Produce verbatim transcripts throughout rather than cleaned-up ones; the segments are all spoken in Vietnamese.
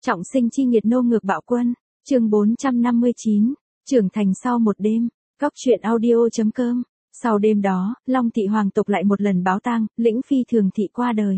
Trọng sinh chi nghiệt nô ngược bạo quân, chương bốn trăm năm mươi chín, trưởng thành sau một đêm, góc truyện audio.com. Sau đêm đó, Long thị hoàng tộc lại một lần báo tang, lĩnh phi Thường thị qua đời.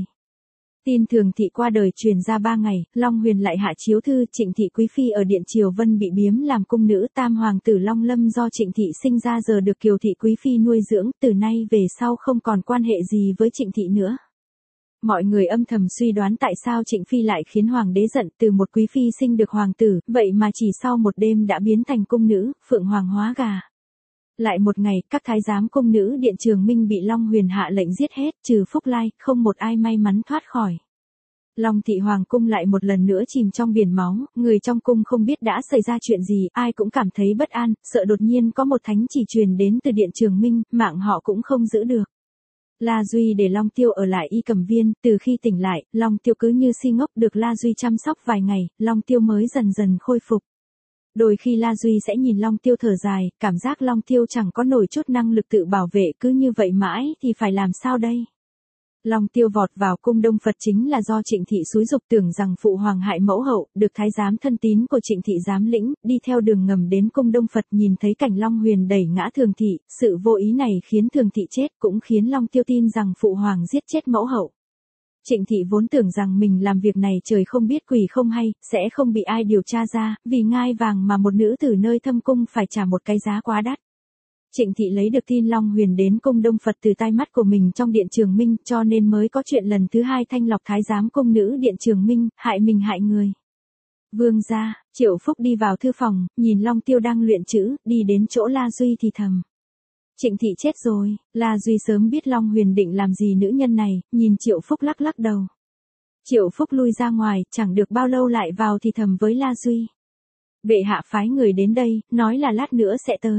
Tin Thường thị qua đời truyền ra ba ngày, Long Huyền lại hạ chiếu thư Trịnh thị quý phi ở Điện Triều Vân bị biếm làm cung nữ, tam hoàng tử Long Lâm do Trịnh thị sinh ra giờ được Kiều thị quý phi nuôi dưỡng, từ nay về sau không còn quan hệ gì với Trịnh thị nữa. Mọi người âm thầm suy đoán tại sao Trịnh phi lại khiến hoàng đế giận, từ một quý phi sinh được hoàng tử, vậy mà chỉ sau một đêm đã biến thành cung nữ, phượng hoàng hóa gà. Lại một ngày, các thái giám cung nữ Điện Trường Minh bị Long Huyền hạ lệnh giết hết, trừ Phúc Lai, không một ai may mắn thoát khỏi. Long thị hoàng cung lại một lần nữa chìm trong biển máu, người trong cung không biết đã xảy ra chuyện gì, ai cũng cảm thấy bất an, sợ đột nhiên có một thánh chỉ truyền đến từ Điện Trường Minh, mạng họ cũng không giữ được. La Duy để Long Tiêu ở lại Y Cầm Viên, từ khi tỉnh lại, Long Tiêu cứ như si ngốc, được La Duy chăm sóc vài ngày, Long Tiêu mới dần dần khôi phục. Đôi khi La Duy sẽ nhìn Long Tiêu thở dài, cảm giác Long Tiêu chẳng có nổi chút năng lực tự bảo vệ, cứ như vậy mãi thì phải làm sao đây? Long Tiêu vọt vào cung Đông Phật chính là do Trịnh thị xúi dục, tưởng rằng phụ hoàng hại mẫu hậu, được thái giám thân tín của Trịnh thị giám lĩnh, đi theo đường ngầm đến cung Đông Phật, nhìn thấy cảnh Long Huyền đẩy ngã Thường thị, sự vô ý này khiến Thường thị chết, cũng khiến Long Tiêu tin rằng phụ hoàng giết chết mẫu hậu. Trịnh thị vốn tưởng rằng mình làm việc này trời không biết quỷ không hay, sẽ không bị ai điều tra ra, vì ngai vàng mà một nữ tử nơi thâm cung phải trả một cái giá quá đắt. Trịnh thị lấy được tin Long Huyền đến cung Đông Phật từ tai mắt của mình trong Điện Trường Minh, cho nên mới có chuyện lần thứ hai thanh lọc thái giám cung nữ Điện Trường Minh, hại mình hại người. Vương gia, Triệu Phúc đi vào thư phòng, nhìn Long Tiêu đang luyện chữ, đi đến chỗ La Duy thì thầm. Trịnh thị chết rồi. La Duy sớm biết Long Huyền định làm gì nữ nhân này, nhìn Triệu Phúc lắc lắc đầu. Triệu Phúc lui ra ngoài, chẳng được bao lâu lại vào thì thầm với La Duy. Bệ hạ phái người đến đây, nói là lát nữa sẽ tới.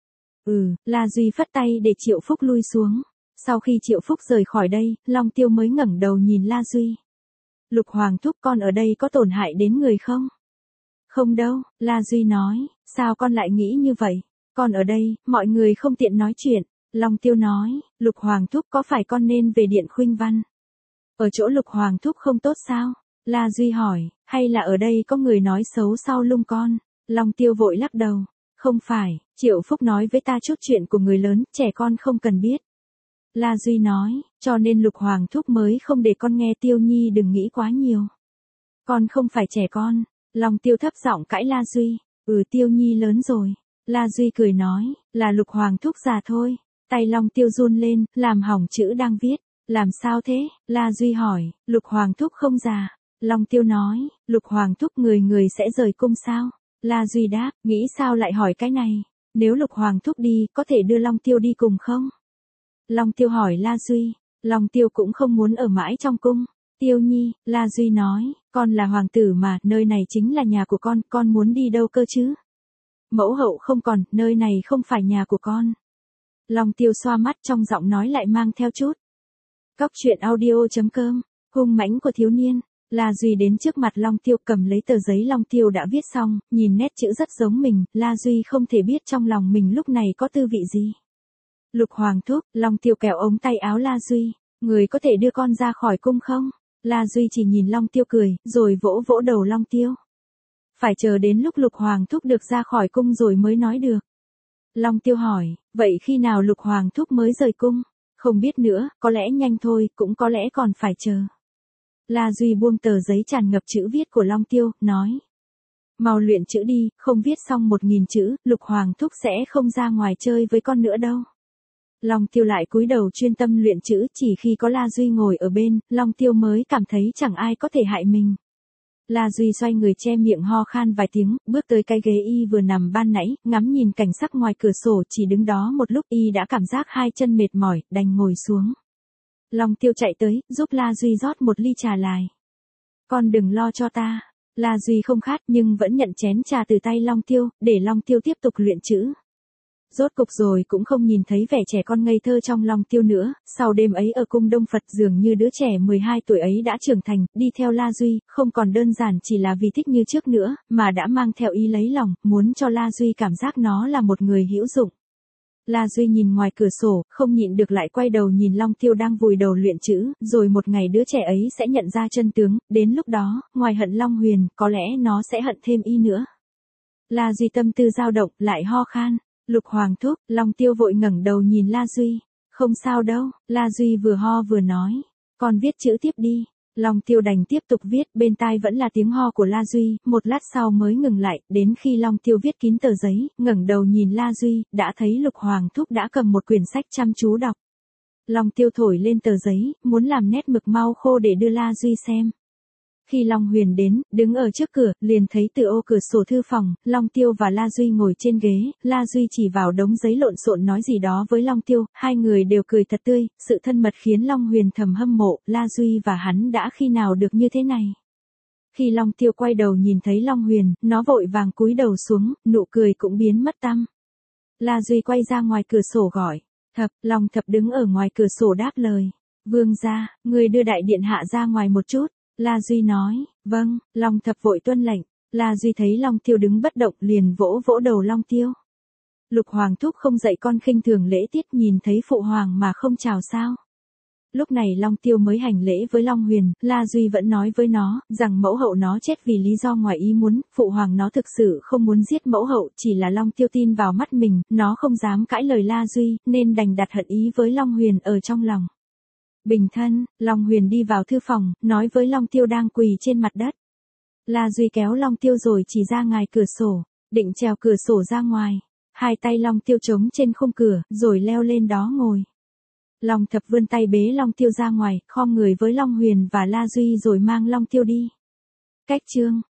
Ừ, La Duy phất tay để Triệu Phúc lui xuống. Sau khi Triệu Phúc rời khỏi đây, Long Tiêu mới ngẩng đầu nhìn La Duy. Lục Hoàng thúc, con ở đây có tổn hại đến người không? Không đâu, La Duy nói, sao con lại nghĩ như vậy? Con ở đây, mọi người không tiện nói chuyện. Long Tiêu nói, Lục Hoàng thúc, có phải con nên về Điện Khuynh Văn? Ở chỗ Lục Hoàng thúc không tốt sao? La Duy hỏi, hay là ở đây có người nói xấu sau lưng con? Long Tiêu vội lắc đầu. Không phải, Triệu Phúc nói với ta chút chuyện của người lớn, trẻ con không cần biết. La Duy nói, cho nên Lục Hoàng thúc mới không để con nghe. Tiêu Nhi đừng nghĩ quá nhiều. Con không phải trẻ con. Long Tiêu thấp giọng cãi La Duy. Ừ, Tiêu Nhi lớn rồi. La Duy cười nói, là Lục Hoàng thúc già thôi. Tay Long Tiêu run lên, làm hỏng chữ đang viết. Làm sao thế? La Duy hỏi, Lục Hoàng thúc không già. Long Tiêu nói, Lục Hoàng thúc người người sẽ rời cung sao? La Duy đáp, nghĩ sao lại hỏi cái này? Nếu Lục Hoàng thúc đi, có thể đưa Long Tiêu đi cùng không? Long Tiêu hỏi La Duy, Long Tiêu cũng không muốn ở mãi trong cung. Tiêu Nhi, La Duy nói, con là hoàng tử mà, nơi này chính là nhà của con, con muốn đi đâu cơ chứ? Mẫu hậu không còn, nơi này không phải nhà của con. Long Tiêu xoa mắt, trong giọng nói lại mang theo chút. Góc truyện audio.com, hung mãnh của thiếu niên. La Duy đến trước mặt Long Tiêu, cầm lấy tờ giấy Long Tiêu đã viết xong, nhìn nét chữ rất giống mình, La Duy không thể biết trong lòng mình lúc này có tư vị gì. Lục Hoàng thúc, Long Tiêu kéo ống tay áo La Duy, người có thể đưa con ra khỏi cung không? La Duy chỉ nhìn Long Tiêu cười, rồi vỗ vỗ đầu Long Tiêu. Phải chờ đến lúc Lục Hoàng thúc được ra khỏi cung rồi mới nói được. Long Tiêu hỏi, vậy khi nào Lục Hoàng thúc mới rời cung? Không biết nữa, có lẽ nhanh thôi, cũng có lẽ còn phải chờ. La Duy buông tờ giấy tràn ngập chữ viết của Long Tiêu, nói. Mau luyện chữ đi, không viết xong một nghìn chữ, Lục Hoàng thúc sẽ không ra ngoài chơi với con nữa đâu. Long Tiêu lại cúi đầu chuyên tâm luyện chữ, chỉ khi có La Duy ngồi ở bên, Long Tiêu mới cảm thấy chẳng ai có thể hại mình. La Duy xoay người che miệng ho khan vài tiếng, bước tới cái ghế y vừa nằm ban nãy, ngắm nhìn cảnh sắc ngoài cửa sổ, chỉ đứng đó một lúc y đã cảm giác hai chân mệt mỏi, đành ngồi xuống. Long Tiêu chạy tới, giúp La Duy rót một ly trà lại. Con đừng lo cho ta. La Duy không khát nhưng vẫn nhận chén trà từ tay Long Tiêu, để Long Tiêu tiếp tục luyện chữ. Rốt cục rồi cũng không nhìn thấy vẻ trẻ con ngây thơ trong Long Tiêu nữa, sau đêm ấy ở cung Đông Phật dường như đứa trẻ mười hai tuổi ấy đã trưởng thành, đi theo La Duy, không còn đơn giản chỉ là vì thích như trước nữa, mà đã mang theo ý lấy lòng, muốn cho La Duy cảm giác nó là một người hữu dụng. La Duy nhìn ngoài cửa sổ, không nhịn được lại quay đầu nhìn Long Tiêu đang vùi đầu luyện chữ, rồi một ngày đứa trẻ ấy sẽ nhận ra chân tướng, đến lúc đó, ngoài hận Long Huyền, có lẽ nó sẽ hận thêm y nữa. La Duy tâm tư dao động, lại ho khan. Lục Hoàng thúc, Long Tiêu vội ngẩng đầu nhìn La Duy. Không sao đâu, La Duy vừa ho vừa nói. Con viết chữ tiếp đi. Long Tiêu đành tiếp tục viết, bên tai vẫn là tiếng ho của La Duy, một lát sau mới ngừng lại, đến khi Long Tiêu viết kín tờ giấy, ngẩng đầu nhìn La Duy, đã thấy Lục Hoàng thúc đã cầm một quyển sách chăm chú đọc. Long Tiêu thổi lên tờ giấy, muốn làm nét mực mau khô để đưa La Duy xem. Khi Long Huyền đến, đứng ở trước cửa, liền thấy từ ô cửa sổ thư phòng, Long Tiêu và La Duy ngồi trên ghế, La Duy chỉ vào đống giấy lộn xộn nói gì đó với Long Tiêu, hai người đều cười thật tươi, sự thân mật khiến Long Huyền thầm hâm mộ, La Duy và hắn đã khi nào được như thế này. Khi Long Tiêu quay đầu nhìn thấy Long Huyền, nó vội vàng cúi đầu xuống, nụ cười cũng biến mất tăm. La Duy quay ra ngoài cửa sổ gọi, Thập, Long Thập đứng ở ngoài cửa sổ đáp lời, Vương gia, người đưa đại điện hạ ra ngoài một chút. La Duy nói, vâng, Long Thập vội tuân lệnh. La Duy thấy Long Tiêu đứng bất động liền vỗ vỗ đầu Long Tiêu. Lục Hoàng thúc không dạy con khinh thường lễ tiết, nhìn thấy phụ hoàng mà không chào sao. Lúc này Long Tiêu mới hành lễ với Long Huyền, La Duy vẫn nói với nó, rằng mẫu hậu nó chết vì lý do ngoài ý muốn, phụ hoàng nó thực sự không muốn giết mẫu hậu, chỉ là Long Tiêu tin vào mắt mình, nó không dám cãi lời La Duy, nên đành đặt hận ý với Long Huyền ở trong lòng. Bình thân, Long Huyền đi vào thư phòng, nói với Long Tiêu đang quỳ trên mặt đất. La Duy kéo Long Tiêu rồi chỉ ra ngoài cửa sổ, định trèo cửa sổ ra ngoài. Hai tay Long Tiêu chống trên khung cửa, rồi leo lên đó ngồi. Long Thập vươn tay bế Long Tiêu ra ngoài, khom người với Long Huyền và La Duy rồi mang Long Tiêu đi. Cách chương